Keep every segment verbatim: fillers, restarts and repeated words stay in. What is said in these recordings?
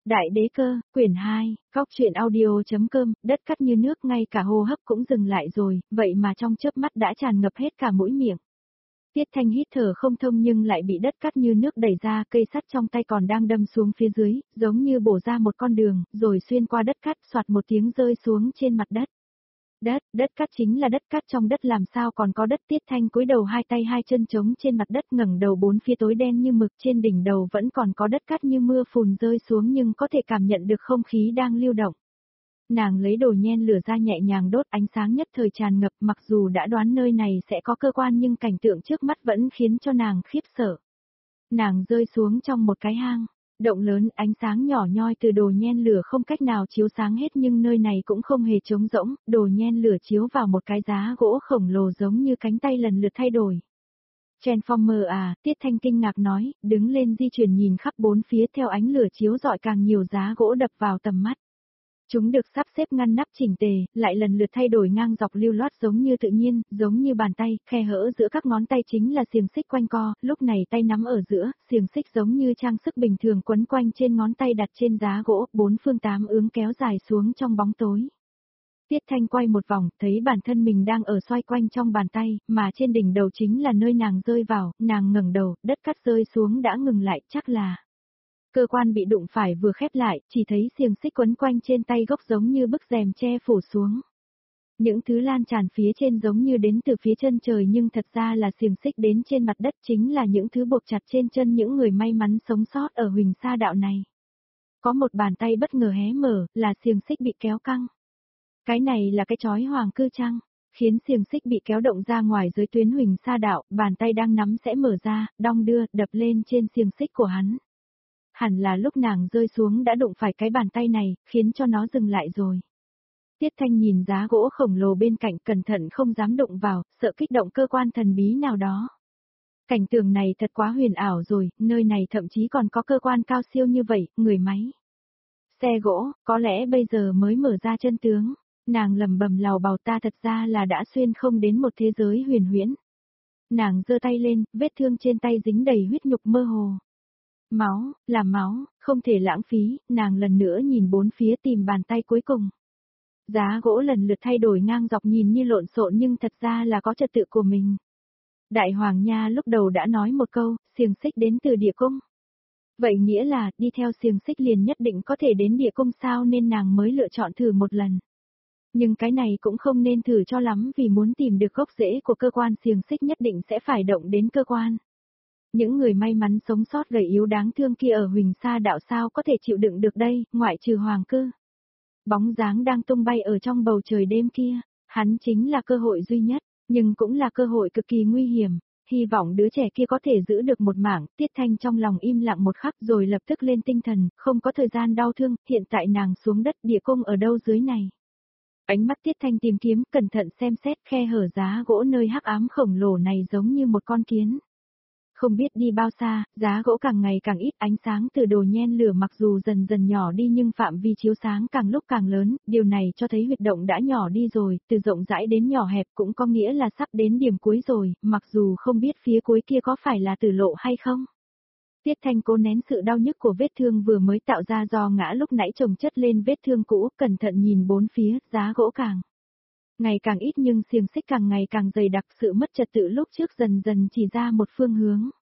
Đại đế cơ, quyển hai, góc truyện audio.com, đất cắt như nước ngay cả hô hấp cũng dừng lại rồi, vậy mà trong chớp mắt đã tràn ngập hết cả mũi miệng. Tiết Thanh hít thở không thông nhưng lại bị đất cắt như nước đẩy ra, cây sắt trong tay còn đang đâm xuống phía dưới, giống như bổ ra một con đường, rồi xuyên qua đất cắt soạt một tiếng rơi xuống trên mặt đất. Đất, đất cát chính là đất cát, trong đất làm sao còn có đất. Tiết Thanh cúi đầu, hai tay hai chân trống trên mặt đất, ngẩng đầu bốn phía tối đen như mực, trên đỉnh đầu vẫn còn có đất cát như mưa phùn rơi xuống nhưng có thể cảm nhận được không khí đang lưu động. Nàng lấy đồ nhen lửa ra nhẹ nhàng đốt, ánh sáng nhất thời tràn ngập, mặc dù đã đoán nơi này sẽ có cơ quan nhưng cảnh tượng trước mắt vẫn khiến cho nàng khiếp sợ. Nàng rơi xuống trong một cái hang. Động lớn, ánh sáng nhỏ nhoi từ đồ nhen lửa không cách nào chiếu sáng hết nhưng nơi này cũng không hề trống rỗng, đồ nhen lửa chiếu vào một cái giá gỗ khổng lồ giống như cánh tay lần lượt thay đổi. Transformer à, Tiết Thanh kinh ngạc nói, đứng lên di chuyển nhìn khắp bốn phía, theo ánh lửa chiếu rọi càng nhiều giá gỗ đập vào tầm mắt. Chúng được sắp xếp ngăn nắp chỉnh tề, lại lần lượt thay đổi ngang dọc lưu loát giống như tự nhiên, giống như bàn tay, khe hở giữa các ngón tay chính là xiềng xích quanh co, lúc này tay nắm ở giữa, xiềng xích giống như trang sức bình thường quấn quanh trên ngón tay đặt trên giá gỗ, bốn phương tám hướng kéo dài xuống trong bóng tối. Tiết Thanh quay một vòng, thấy bản thân mình đang ở xoay quanh trong bàn tay, mà trên đỉnh đầu chính là nơi nàng rơi vào, nàng ngẩng đầu, đất cát rơi xuống đã ngừng lại, chắc là... Cơ quan bị đụng phải vừa khép lại, chỉ thấy xiềng xích quấn quanh trên tay gốc giống như bức rèm che phủ xuống. Những thứ lan tràn phía trên giống như đến từ phía chân trời nhưng thật ra là xiềng xích đến trên mặt đất, chính là những thứ buộc chặt trên chân những người may mắn sống sót ở Huỳnh Sa Đạo này. Có một bàn tay bất ngờ hé mở, là xiềng xích bị kéo căng. Cái này là cái chói hoàng cư trăng, khiến xiềng xích bị kéo động ra ngoài dưới tuyến Huỳnh Sa Đạo, bàn tay đang nắm sẽ mở ra, đong đưa, đập lên trên xiềng xích của hắn. Hẳn là lúc nàng rơi xuống đã đụng phải cái bàn tay này, khiến cho nó dừng lại rồi. Tiết Thanh nhìn giá gỗ khổng lồ bên cạnh, cẩn thận không dám đụng vào, sợ kích động cơ quan thần bí nào đó. Cảnh tượng này thật quá huyền ảo rồi, nơi này thậm chí còn có cơ quan cao siêu như vậy, người máy. Xe gỗ, có lẽ bây giờ mới mở ra chân tướng. Nàng lầm bầm lào bào, ta thật ra là đã xuyên không đến một thế giới huyền huyễn. Nàng giơ tay lên, vết thương trên tay dính đầy huyết nhục mơ hồ. Máu, là máu, không thể lãng phí, nàng lần nữa nhìn bốn phía tìm bàn tay cuối cùng. Giá gỗ lần lượt thay đổi ngang dọc nhìn như lộn xộn nhưng thật ra là có trật tự của mình. Đại Hoàng Nha lúc đầu đã nói một câu, xiềng xích đến từ địa cung. Vậy nghĩa là, đi theo xiềng xích liền nhất định có thể đến địa cung sao, nên nàng mới lựa chọn thử một lần. Nhưng cái này cũng không nên thử cho lắm vì muốn tìm được gốc rễ của cơ quan xiềng xích nhất định sẽ phải động đến cơ quan. Những người may mắn sống sót gầy yếu đáng thương kia ở Huỳnh Sa Đạo sao có thể chịu đựng được đây, ngoại trừ Hoàng Cư. Bóng dáng đang tung bay ở trong bầu trời đêm kia, hắn chính là cơ hội duy nhất, nhưng cũng là cơ hội cực kỳ nguy hiểm. Hy vọng đứa trẻ kia có thể giữ được một mảng. Tiết Thanh trong lòng im lặng một khắc rồi lập tức lên tinh thần, không có thời gian đau thương, hiện tại nàng xuống đất, địa cung ở đâu dưới này. Ánh mắt Tiết Thanh tìm kiếm, cẩn thận xem xét khe hở giá gỗ nơi hắc ám khổng lồ này giống như một con kiến. Không biết đi bao xa, giá gỗ càng ngày càng ít, ánh sáng từ đồ nhen lửa mặc dù dần dần nhỏ đi nhưng phạm vi chiếu sáng càng lúc càng lớn, điều này cho thấy huyệt động đã nhỏ đi rồi, từ rộng rãi đến nhỏ hẹp cũng có nghĩa là sắp đến điểm cuối rồi, mặc dù không biết phía cuối kia có phải là tử lộ hay không. Tiết Thanh cố nén sự đau nhức của vết thương vừa mới tạo ra do ngã lúc nãy chồng chất lên vết thương cũ, cẩn thận nhìn bốn phía, giá gỗ càng ngày càng ít nhưng xiềng xích càng ngày càng dày đặc, sự mất trật tự lúc trước dần dần chỉ ra một phương hướng.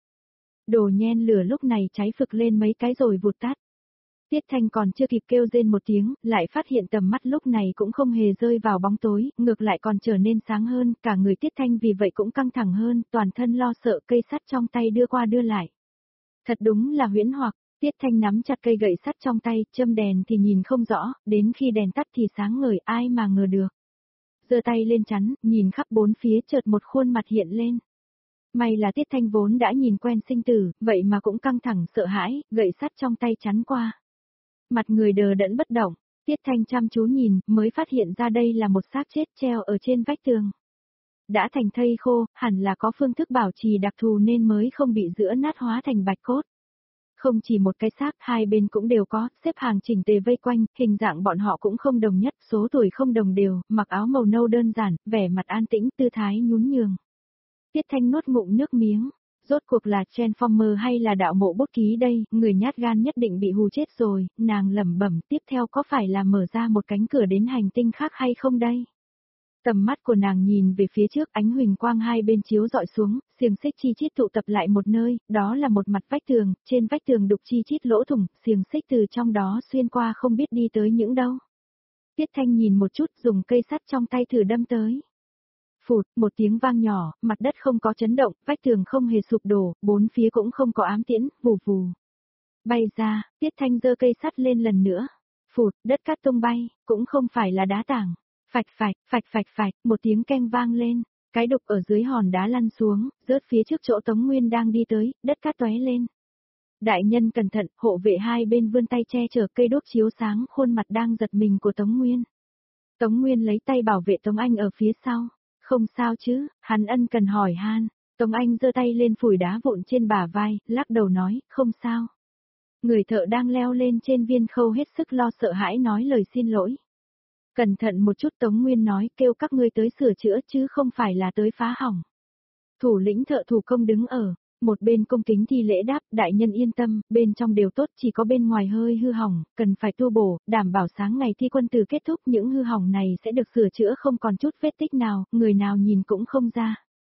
Đồ nhen lửa lúc này cháy phực lên mấy cái rồi vụt tắt. Tiết Thanh còn chưa kịp kêu rên một tiếng, lại phát hiện tầm mắt lúc này cũng không hề rơi vào bóng tối, ngược lại còn trở nên sáng hơn, cả người Tiết Thanh vì vậy cũng căng thẳng hơn, toàn thân lo sợ, cây sắt trong tay đưa qua đưa lại. Thật đúng là huyễn hoặc, Tiết Thanh nắm chặt cây gậy sắt trong tay, châm đèn thì nhìn không rõ, đến khi đèn tắt thì sáng ngời, ai mà ngờ được. Giơ tay lên chắn, nhìn khắp bốn phía, chợt một khuôn mặt hiện lên. May là Tiết Thanh vốn đã nhìn quen sinh tử, vậy mà cũng căng thẳng sợ hãi, gậy sắt trong tay chắn qua. Mặt người đờ đẫn bất động, Tiết Thanh chăm chú nhìn, mới phát hiện ra đây là một xác chết treo ở trên vách tường. Đã thành thây khô, hẳn là có phương thức bảo trì đặc thù nên mới không bị giữa nát hóa thành bạch cốt. Không chỉ một cái xác, hai bên cũng đều có, xếp hàng chỉnh tề vây quanh, hình dạng bọn họ cũng không đồng nhất, số tuổi không đồng đều, mặc áo màu nâu đơn giản, vẻ mặt an tĩnh, tư thái nhún nhường. Tiết Thanh nuốt ngụm nước miếng, Rốt cuộc là Transformer hay là đạo mộ bút ký đây, người nhát gan nhất định bị hù chết rồi, nàng lẩm bẩm tiếp theo có phải là mở ra một cánh cửa đến hành tinh khác hay không đây? Tầm mắt của nàng nhìn về phía trước, ánh huỳnh quang hai bên chiếu dọi xuống, xiềng xích chi chít tụ tập lại một nơi, đó là một mặt vách tường, trên vách tường đục chi chít lỗ thủng, xiềng xích từ trong đó xuyên qua không biết đi tới những đâu. Tiết Thanh nhìn một chút, dùng cây sắt trong tay thử đâm tới. Phụt, một tiếng vang nhỏ, mặt đất không có chấn động, vách tường không hề sụp đổ, bốn phía cũng không có ám tiễn, vù vù. Bay ra, Tiết Thanh giơ cây sắt lên lần nữa. Phụt, đất cát tung bay, cũng không phải là đá tảng. Phạch phạch, phạch phạch phạch, một tiếng keng vang lên, cái đục ở dưới hòn đá lăn xuống, rớt phía trước chỗ Tống Nguyên đang đi tới, đất cát tóe lên. Đại nhân cẩn thận, hộ vệ hai bên vươn tay che chở cây đuốc chiếu sáng khuôn mặt đang giật mình của Tống Nguyên. Tống Nguyên lấy tay bảo vệ Tống Anh ở phía sau. Không sao chứ, hắn ân cần hỏi han. Tống Anh giơ tay lên phủi đá vụn trên bả vai, lắc đầu nói, không sao. Người thợ đang leo lên trên viên khâu hết sức lo sợ hãi nói lời xin lỗi. Cẩn thận một chút, Tống Nguyên nói, kêu các ngươi tới sửa chữa chứ không phải là tới phá hỏng. Thủ lĩnh thợ thủ công đứng ở một bên cung kính thi lễ đáp, đại nhân yên tâm, bên trong đều tốt, chỉ có bên ngoài hơi hư hỏng, cần phải tu bổ, đảm bảo sáng ngày thi quân tử kết thúc những hư hỏng này sẽ được sửa chữa không còn chút vết tích nào, người nào nhìn cũng không ra.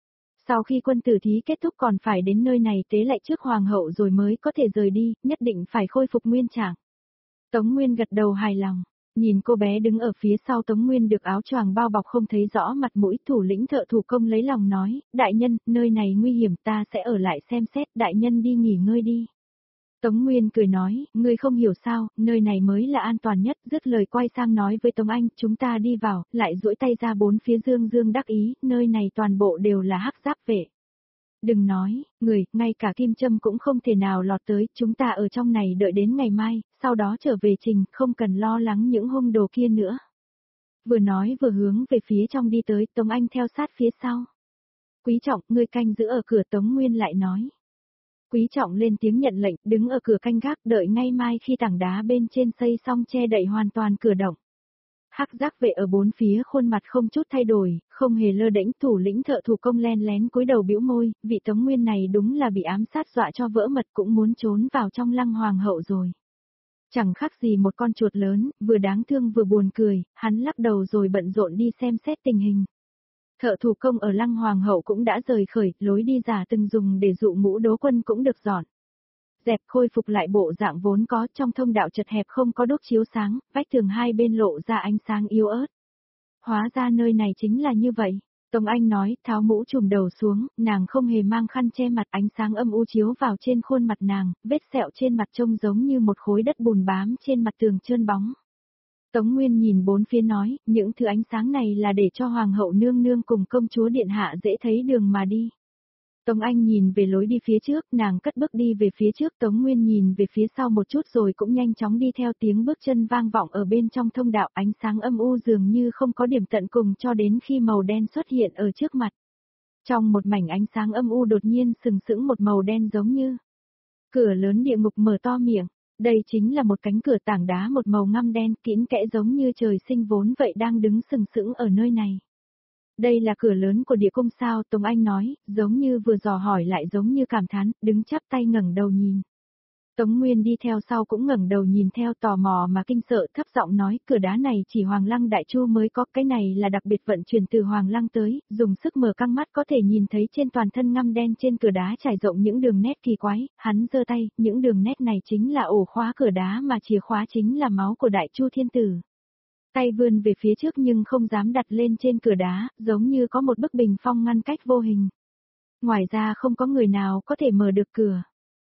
Sau khi quân tử thí kết thúc còn phải đến nơi này tế lại trước hoàng hậu rồi mới có thể rời đi, nhất định phải khôi phục nguyên trạng. Tống Nguyên gật đầu hài lòng. Nhìn cô bé đứng ở phía sau Tống Nguyên được áo choàng bao bọc không thấy rõ mặt mũi, thủ lĩnh thợ thủ công lấy lòng nói, đại nhân, nơi này nguy hiểm, ta sẽ ở lại xem xét, đại nhân đi nghỉ ngơi đi. Tống Nguyên cười nói, ngươi không hiểu sao, nơi này mới là an toàn nhất, dứt lời quay sang nói với Tống Anh, chúng ta đi vào, lại duỗi tay ra bốn phía dương dương đắc ý, nơi này toàn bộ đều là hắc giáp vệ. Đừng nói, người, ngay cả kim châm cũng không thể nào lọt tới, chúng ta ở trong này đợi đến ngày mai, sau đó trở về trình, không cần lo lắng những hung đồ kia nữa. Vừa nói vừa hướng về phía trong đi tới, Tống Anh theo sát phía sau. Quý Trọng, ngươi canh giữ ở cửa, Tống Nguyên lại nói. Quý Trọng lên tiếng nhận lệnh, đứng ở cửa canh gác, đợi ngay mai khi tảng đá bên trên xây xong che đậy hoàn toàn cửa động. Hắc giác vệ ở bốn phía khuôn mặt không chút thay đổi, không hề lơ đễnh, thủ lĩnh thợ thủ công len lén cúi đầu bĩu môi, vị Tống Nguyên này đúng là bị ám sát dọa cho vỡ mật cũng muốn trốn vào trong lăng hoàng hậu rồi. Chẳng khác gì một con chuột lớn, vừa đáng thương vừa buồn cười, hắn lắc đầu rồi bận rộn đi xem xét tình hình. Thợ thủ công ở lăng hoàng hậu cũng đã rời khởi, lối đi giả từng dùng để dụ ngũ đố quân cũng được dọn dẹp, khôi phục lại bộ dạng vốn có, trong thông đạo chật hẹp không có đốt chiếu sáng, vách tường hai bên lộ ra ánh sáng yếu ớt. Hóa ra nơi này chính là như vậy. Tống Anh nói, tháo mũ trùm đầu xuống, nàng không hề mang khăn che mặt, ánh sáng âm u chiếu vào trên khuôn mặt nàng, vết sẹo trên mặt trông giống như một khối đất bùn bám trên mặt tường trơn bóng. Tống Nguyên nhìn bốn phía nói, những thứ ánh sáng này là để cho hoàng hậu nương nương cùng công chúa điện hạ dễ thấy đường mà đi. Tống Anh nhìn về lối đi phía trước, nàng cất bước đi về phía trước, Tống Nguyên nhìn về phía sau một chút rồi cũng nhanh chóng đi theo, tiếng bước chân vang vọng ở bên trong thông đạo, ánh sáng âm u dường như không có điểm tận cùng cho đến khi màu đen xuất hiện ở trước mặt. Trong một mảnh ánh sáng âm u đột nhiên sừng sững một màu đen giống như cửa lớn địa ngục mở to miệng, đây chính là một cánh cửa tảng đá một màu ngăm đen kín kẽ giống như trời sinh vốn vậy đang đứng sừng sững ở nơi này. Đây là cửa lớn của địa cung sao, Tống Anh nói, giống như vừa dò hỏi lại giống như cảm thán, đứng chắp tay ngẩng đầu nhìn. Tống Nguyên đi theo sau cũng ngẩng đầu nhìn theo, tò mò mà kinh sợ, thấp giọng nói, cửa đá này chỉ Hoàng Lăng Đại Chu mới có, cái này là đặc biệt vận chuyển từ Hoàng Lăng tới, dùng sức mở căng mắt có thể nhìn thấy trên toàn thân ngăm đen trên cửa đá trải rộng những đường nét kỳ quái, hắn giơ tay, những đường nét này chính là ổ khóa cửa đá mà chìa khóa chính là máu của Đại Chu Thiên Tử. Tay vươn về phía trước nhưng không dám đặt lên trên cửa đá, giống như có một bức bình phong ngăn cách vô hình. Ngoài ra không có người nào có thể mở được cửa.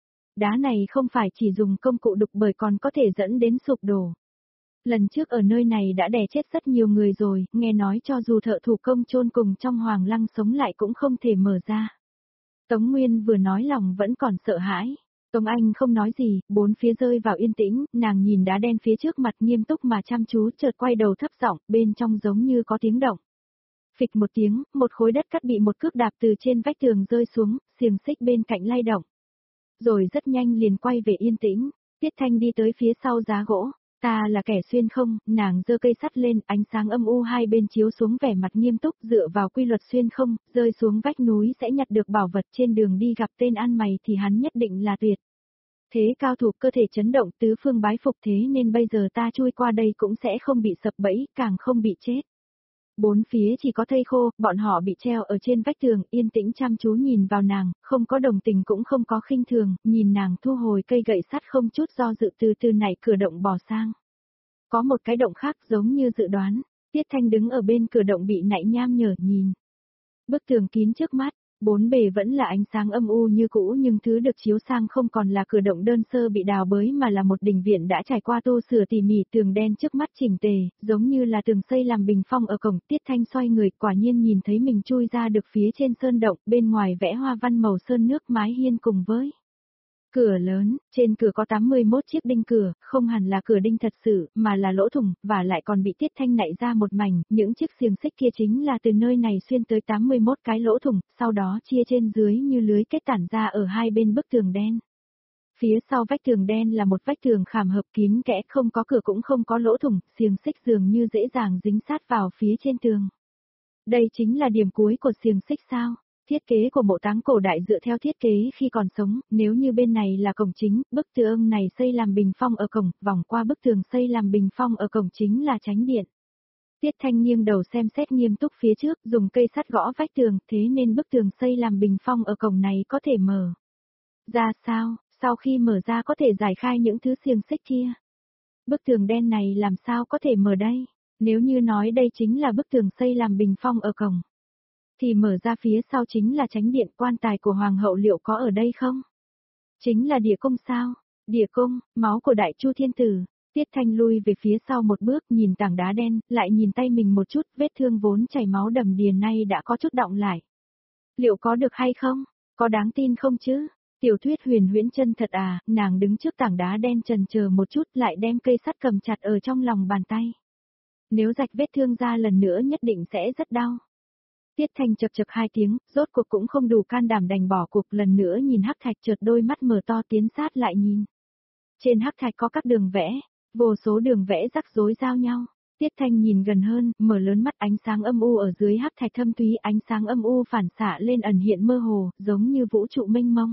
Đá này không phải chỉ dùng công cụ đục bởi còn có thể dẫn đến sụp đổ. Lần trước ở nơi này đã đè chết rất nhiều người rồi, nghe nói cho dù thợ thủ công chôn cùng trong hoàng lăng sống lại cũng không thể mở ra. Tống Nguyên vừa nói lòng vẫn còn sợ hãi. Tống Anh không nói gì, bốn phía rơi vào yên tĩnh, nàng nhìn đá đen phía trước mặt nghiêm túc mà chăm chú, chợt quay đầu thấp giọng, bên trong giống như có tiếng động. Phịch một tiếng, một khối đất cắt bị một cước đạp từ trên vách tường rơi xuống, xiềng xích bên cạnh lay động. Rồi rất nhanh liền quay về yên tĩnh, Tiết Thanh đi tới phía sau giá gỗ, Ta là kẻ xuyên không, nàng giơ cây sắt lên, ánh sáng âm u hai bên chiếu xuống vẻ mặt nghiêm túc dựa vào quy luật xuyên không, rơi xuống vách núi sẽ nhặt được bảo vật trên đường đi gặp tên ăn mày thì hắn nhất định là tuyệt. Thế cao thủ cơ thể chấn động tứ phương bái phục thế nên bây giờ ta chui qua đây cũng sẽ không bị sập bẫy, càng không bị chết. Bốn phía chỉ có thây khô, bọn họ bị treo ở trên vách tường, yên tĩnh chăm chú nhìn vào nàng, không có đồng tình cũng không có khinh thường, nhìn nàng thu hồi cây gậy sắt không chút do dự từ từ nảy cửa động bò sang. Có một cái động khác giống như dự đoán, Tiết Thanh đứng ở bên cửa động bị nạy nham nhở nhìn. Bức tường kín trước mắt, bốn bề vẫn là ánh sáng âm u như cũ nhưng thứ được chiếu sang không còn là cửa động đơn sơ bị đào bới mà là một đình viện đã trải qua tô sửa tỉ mỉ, tường đen trước mắt chỉnh tề, giống như là tường xây làm bình phong ở cổng. Tiết Thanh xoay người quả nhiên nhìn thấy mình chui ra được phía trên sơn động, bên ngoài vẽ hoa văn màu sơn nước mái hiên cùng với cửa lớn, trên cửa có tám mươi mốt chiếc đinh cửa, không hẳn là cửa đinh thật sự, mà là lỗ thủng, và lại còn bị Tiết Thanh nạy ra một mảnh, những chiếc xiềng xích kia chính là từ nơi này xuyên tới tám mươi mốt cái lỗ thủng, sau đó chia trên dưới như lưới kết tản ra ở hai bên bức tường đen. Phía sau vách tường đen là một vách tường khảm hợp kín kẽ, không có cửa cũng không có lỗ thủng, xiềng xích dường như dễ dàng dính sát vào phía trên tường. Đây chính là điểm cuối của xiềng xích sao? Thiết kế của mộ táng cổ đại dựa theo thiết kế khi còn sống, nếu như bên này là cổng chính, bức tường này xây làm bình phong ở cổng, vòng qua bức tường xây làm bình phong ở cổng chính là chánh điện. Tiết Thanh nghiêng đầu xem xét nghiêm túc phía trước, dùng cây sắt gõ vách tường, thế nên bức tường xây làm bình phong ở cổng này có thể mở ra sao, sau khi mở ra có thể giải khai những thứ xiềng xích kia. Bức tường đen này làm sao có thể mở đây, nếu như nói đây chính là bức tường xây làm bình phong ở cổng. Thì mở ra phía sau chính là chánh điện, quan tài của hoàng hậu liệu có ở đây không? Chính là địa cung sao? Địa cung, máu của đại chu thiên tử. Tiết Thanh lui về phía sau một bước nhìn tảng đá đen, lại nhìn tay mình một chút, vết thương vốn chảy máu đầm đìa nay đã có chút đọng lại. Liệu có được hay không? Có đáng tin không chứ? Tiểu thuyết huyền huyễn chân thật à, nàng đứng trước tảng đá đen chần chờ một chút lại đem cây sắt cầm chặt ở trong lòng bàn tay. Nếu rạch vết thương ra lần nữa nhất định sẽ rất đau. Tiết Thanh chập chập hai tiếng, rốt cuộc cũng không đủ can đảm đành bỏ cuộc, lần nữa nhìn hắc thạch, chợt đôi mắt mở to tiến sát lại nhìn. Trên hắc thạch có các đường vẽ, vô số đường vẽ rắc rối giao nhau. Tiết Thanh nhìn gần hơn, mở lớn mắt, ánh sáng âm u ở dưới hắc thạch thâm thúy, ánh sáng âm u phản xạ lên ẩn hiện mơ hồ, giống như vũ trụ mênh mông.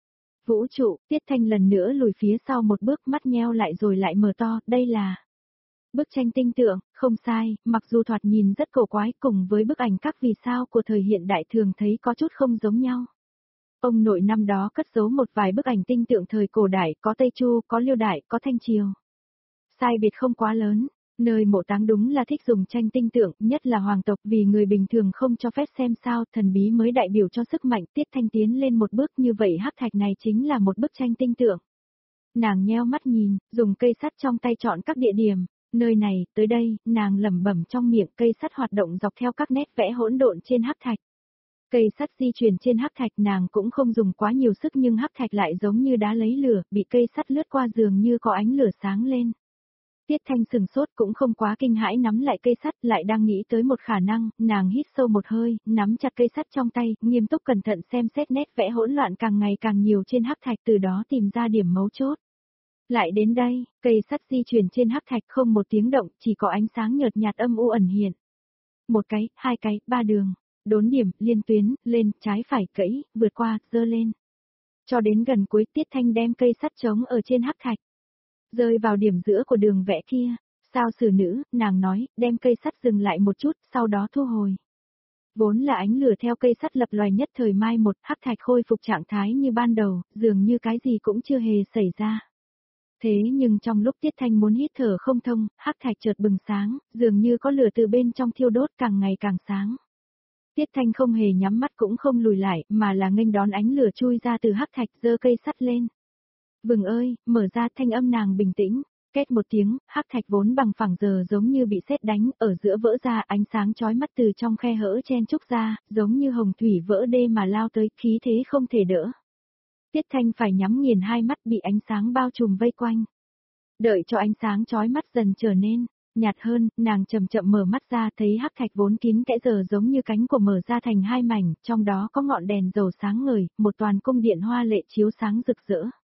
Vũ trụ, Tiết Thanh lần nữa lùi phía sau một bước, mắt nheo lại rồi lại mở to, đây là bức tranh tinh tượng, không sai, mặc dù thoạt nhìn rất cổ quái cùng với bức ảnh các vì sao của thời hiện đại thường thấy có chút không giống nhau. Ông nội năm đó cất giấu một vài bức ảnh tinh tượng thời cổ đại, có Tây Chu, có Liêu Đại, có Thanh Triều. Sai biệt không quá lớn, nơi mộ táng đúng là thích dùng tranh tinh tượng, nhất là hoàng tộc vì người bình thường không cho phép xem sao, thần bí mới đại biểu cho sức mạnh. Tiết Thanh tiến lên một bước, như vậy hắc thạch này chính là một bức tranh tinh tượng. Nàng nheo mắt nhìn, dùng cây sắt trong tay chọn các địa điểm. Nơi này, tới đây, nàng lẩm bẩm trong miệng, cây sắt hoạt động dọc theo các nét vẽ hỗn độn trên hắc thạch. Cây sắt di chuyển trên hắc thạch, nàng cũng không dùng quá nhiều sức nhưng hắc thạch lại giống như đá lấy lửa, bị cây sắt lướt qua dường như có ánh lửa sáng lên. Tiết Thanh sừng sốt cũng không quá kinh hãi, nắm lại cây sắt, lại đang nghĩ tới một khả năng, nàng hít sâu một hơi, nắm chặt cây sắt trong tay, nghiêm túc cẩn thận xem xét nét vẽ hỗn loạn càng ngày càng nhiều trên hắc thạch, từ đó tìm ra điểm mấu chốt. Lại đến đây, cây sắt di chuyển trên hắc thạch không một tiếng động, chỉ có ánh sáng nhợt nhạt âm u ẩn hiện. Một cái, hai cái, ba đường, đốn điểm, liên tuyến, lên, trái phải, kẫy, vượt qua, dơ lên. Cho đến gần cuối, Tiết Thanh đem cây sắt trống ở trên hắc thạch. Rơi vào điểm giữa của đường vẽ kia, sao xử nữ, nàng nói, đem cây sắt dừng lại một chút, sau đó thu hồi. Vốn là ánh lửa theo cây sắt lập loài nhất thời mai một, hắc thạch khôi phục trạng thái như ban đầu, dường như cái gì cũng chưa hề xảy ra. Thế nhưng trong lúc Tiết Thanh muốn hít thở không thông, hắc thạch chợt bừng sáng, dường như có lửa từ bên trong thiêu đốt càng ngày càng sáng. Tiết Thanh không hề nhắm mắt cũng không lùi lại, mà là nghênh đón ánh lửa chui ra từ hắc thạch, giơ cây sắt lên. Vừng ơi, mở ra, thanh âm nàng bình tĩnh, két một tiếng, hắc thạch vốn bằng phẳng giờ giống như bị sét đánh, ở giữa vỡ ra, ánh sáng chói mắt từ trong khe hở chen trúc ra, giống như hồng thủy vỡ đê mà lao tới, khí thế không thể đỡ. Tiết Thanh phải nhắm nghiền hai mắt bị ánh sáng bao trùm vây quanh. Đợi cho ánh sáng chói mắt dần trở nên nhạt hơn, nàng chậm chậm mở mắt ra, thấy hắc thạch vốn kín kẽ giờ giống như cánh của mở ra thành hai mảnh, trong đó có ngọn đèn dầu sáng ngời, một toàn cung điện hoa lệ chiếu sáng rực rỡ.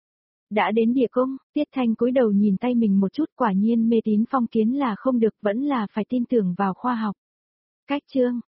Đã đến địa cung, Tiết Thanh cúi đầu nhìn tay mình một chút, quả nhiên mê tín phong kiến là không được, vẫn là phải tin tưởng vào khoa học. Cách chương